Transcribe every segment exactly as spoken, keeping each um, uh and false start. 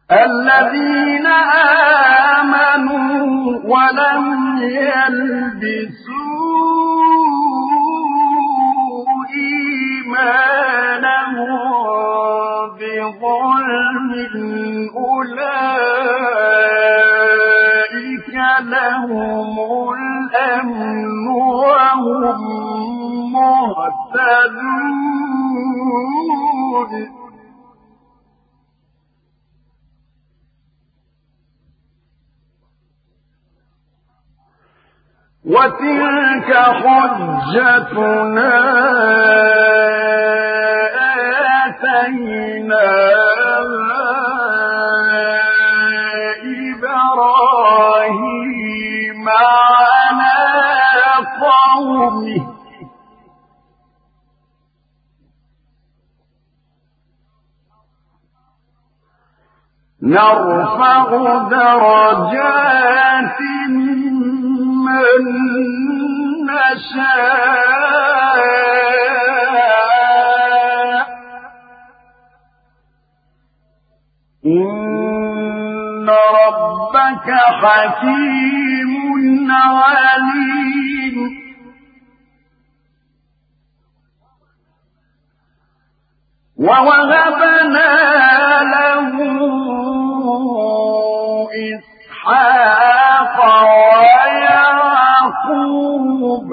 الذين آمنوا ولم يلبسوا إيمانهم بظلم أولئك لهم الأمن وهم مهتدون. وتلك حجتنا آتيناها إبراهيم على قومه نرفع درجات من نشاء إن ربك حكيم عليم. ووهبنا له إسحاق ويعقوب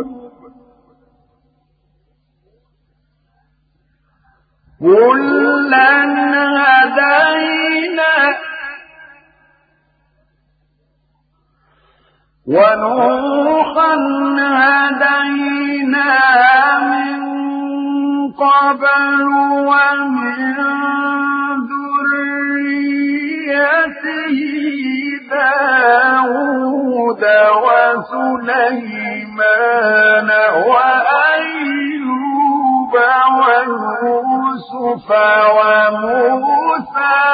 كلا هدينا ونوحا هدينا من قبل ومن ذريته داود وسليمان وأيوب ويوسف وموسى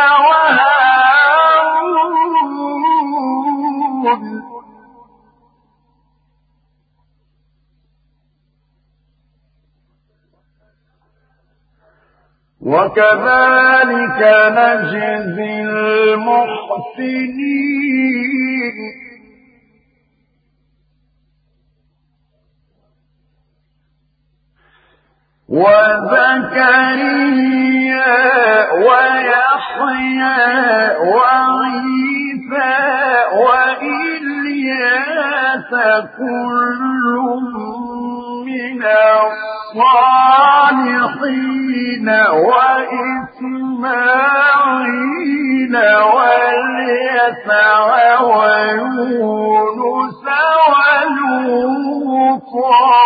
وهارون وكذلك نجزي المحسنين. وزكريا ويحيى وعيسى وإلياس كل من الصالحين وإسماعيل واليسع ويونس ولوطا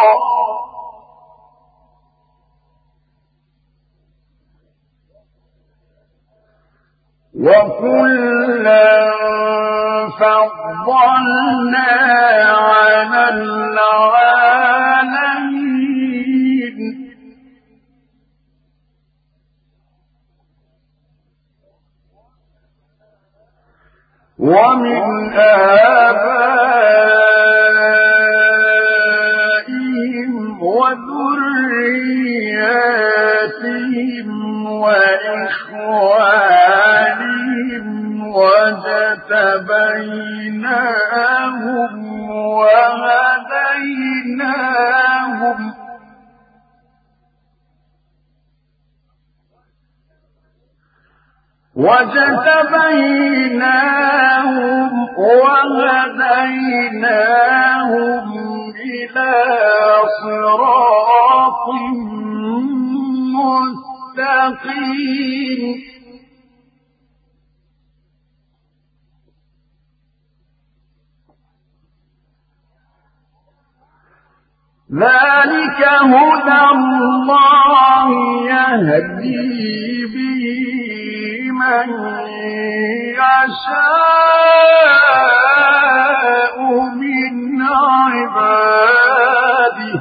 وكلا فضلنا على العالمين. ومن آبائهم وذرياتهم وإخوانهم واجتبيناهم وهديناهم وَاجْتَبَيْنَاهُمْ وَهَدَيْنَاهُمْ إِلَى صِرَاطٍ مُّسْتَقِيمٍ. ذَلِكَ هُدَى اللَّهِ يَهْدِي بِهِ مَن يَشَاءُ مِنْ عِبَادِهِ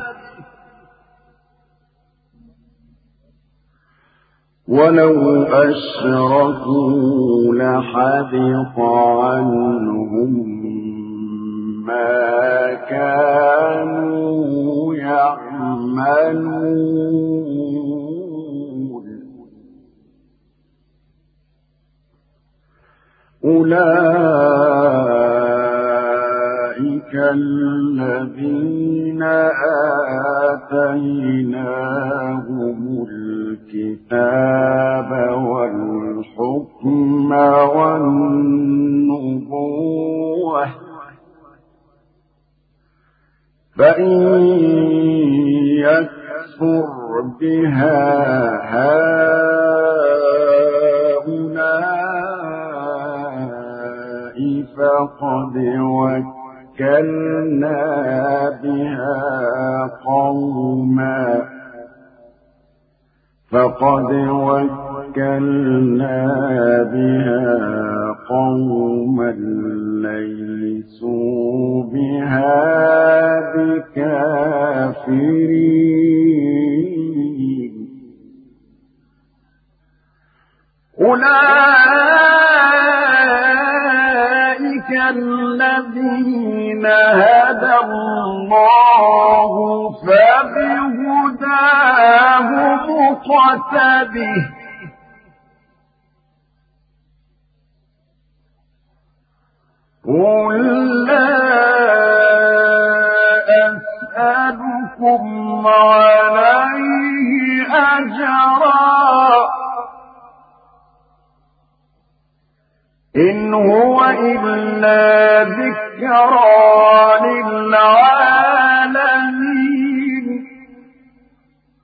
وَلَوْ أَشْرَكُوا لَحَبِطَ عَنْهُم مَّا كَانُوا يَعْمَلُونَ. أولئك الذين آتيناهم الكتاب والحكم والنبوة فإن يكفر بها هؤلاء فقد وكلنا بها قوما فقد وكلنا بها قوما ليسوا بها بكافرين أولئك الذين هدى الله فبهداه مقتده قل لا أسألكم عليه أجرا إن هو إلا ذكرى للعالمين